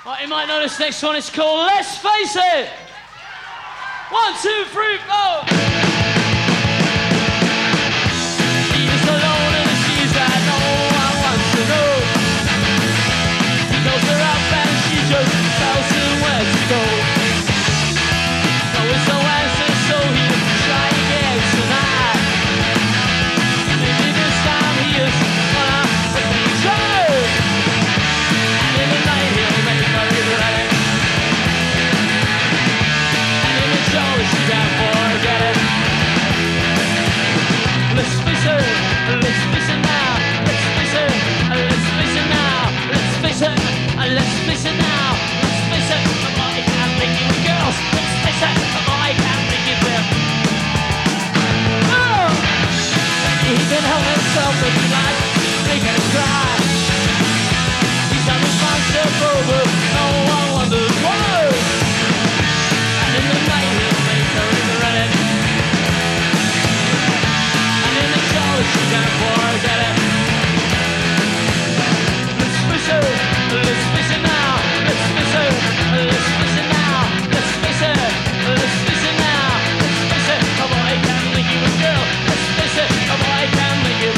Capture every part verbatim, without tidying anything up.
Right, you might know this next one. It's called Let's Face It. One, two, three, four. She's alone and she's like no one wants to know. He knows her up and she just tells him where to go. No, it's no answer, so he'll try again tonight. Maybe this time he is gonna be true. And in the night he'll make her regret it. And in the show she can't forget it. Let's face it, let's face it now. Let's face it, let's face it now. Let's face it, let's face it now. Let's face it, a boy can't make it with girls. Let's face it, a boy can't make it with. Oh! He can help himself if he likes, make her cry. He's unresponsible, but no one wonders why. And in the night he'll make her regret it. And in the show she can't forget it. Let's face it, let's face it now. Let's face it, let's face it now. Let's face it, let's face it now. Let's face it, a boy can't make you a girl. Let's face it, a boy can't make you.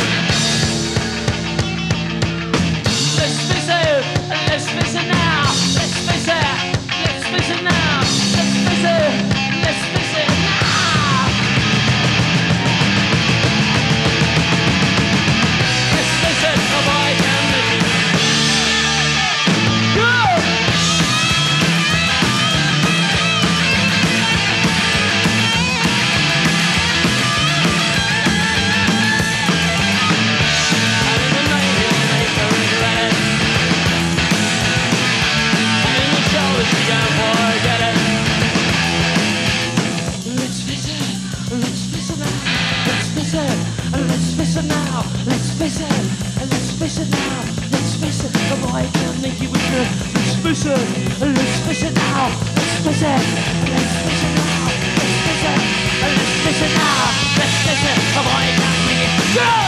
Let's face it, let's face it now. Let's face it, let's face it now. Let's face it, let's face it now. Let's face it, a boy can't make you. Go! And in the night he'll make her regret it. And in the show she can't forget it. Let's face it, let's face it now. Let's face it, let's face it now. Let's face it, let's face it now. Let's face it, the boy can't make you a girl. Let's face it, let's face it now. Let's face it, let's face it now. Let's face it, let's face it now. Let's face it, the boy can't make it. Go!